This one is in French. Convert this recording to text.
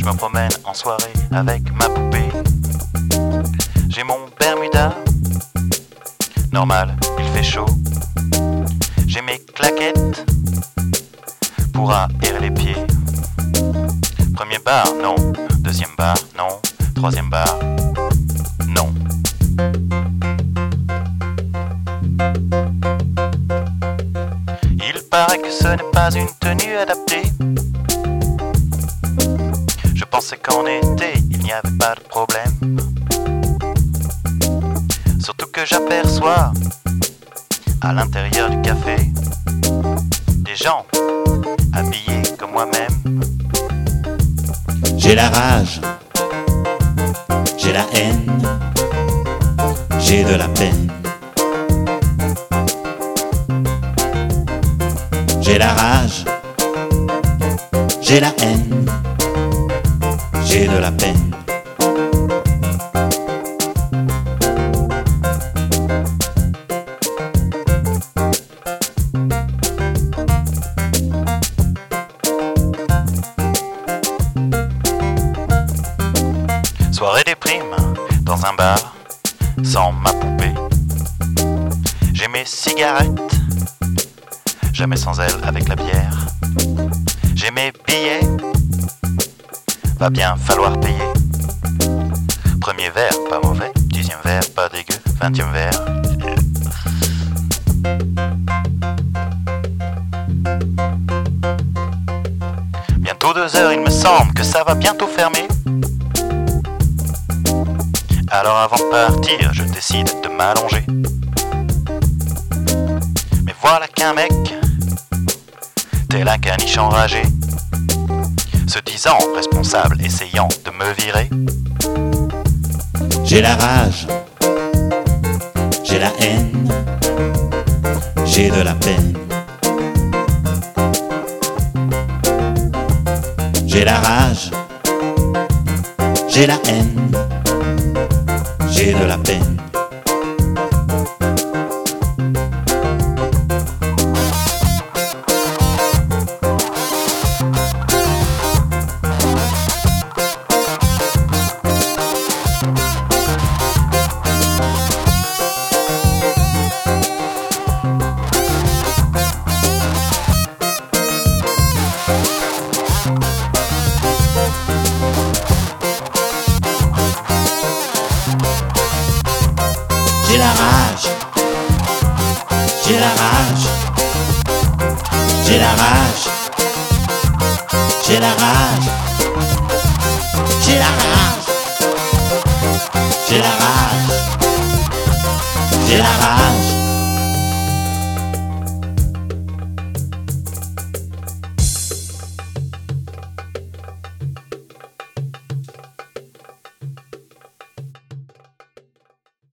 me promène en soirée avec ma poupée. J'ai mon Bermuda, normal, il fait chaud. J'ai mes claquettes pour aérer les pieds. Premier bar, non. Deuxième bar, non. Troisième bar, non. Il paraît que ce n'est pas une tenue adaptée. Je pensais qu'en été, il n'y avait pas de problème. Surtout que j'aperçois, à l'intérieur du café, des gens habillés comme moi-même. J'ai la rage, j'ai la haine, j'ai de la peine. J'ai la rage, j'ai la haine, j'ai de la peine. Soirée des primes, dans un bar, sans ma poupée. J'ai mes cigarettes, jamais sans elle avec la bière. J'ai mes billets, va bien falloir payer. Premier verre, pas mauvais. Dixième verre, pas dégueu. 20e verre. Bientôt 2 heures, il me semble que ça va bientôt fermer. Alors avant de partir, je décide de m'allonger. Mais voilà qu'un mec, tel un caniche enragé, se disant responsable, essayant de me virer. J'ai la rage, j'ai la haine, j'ai de la peine. J'ai la rage, j'ai la haine, j'ai de la peine. J'ai la rage, j'ai la rage, j'ai la rage, j'ai la rage, j'ai la rage, j'ai la rage, j'ai la rage.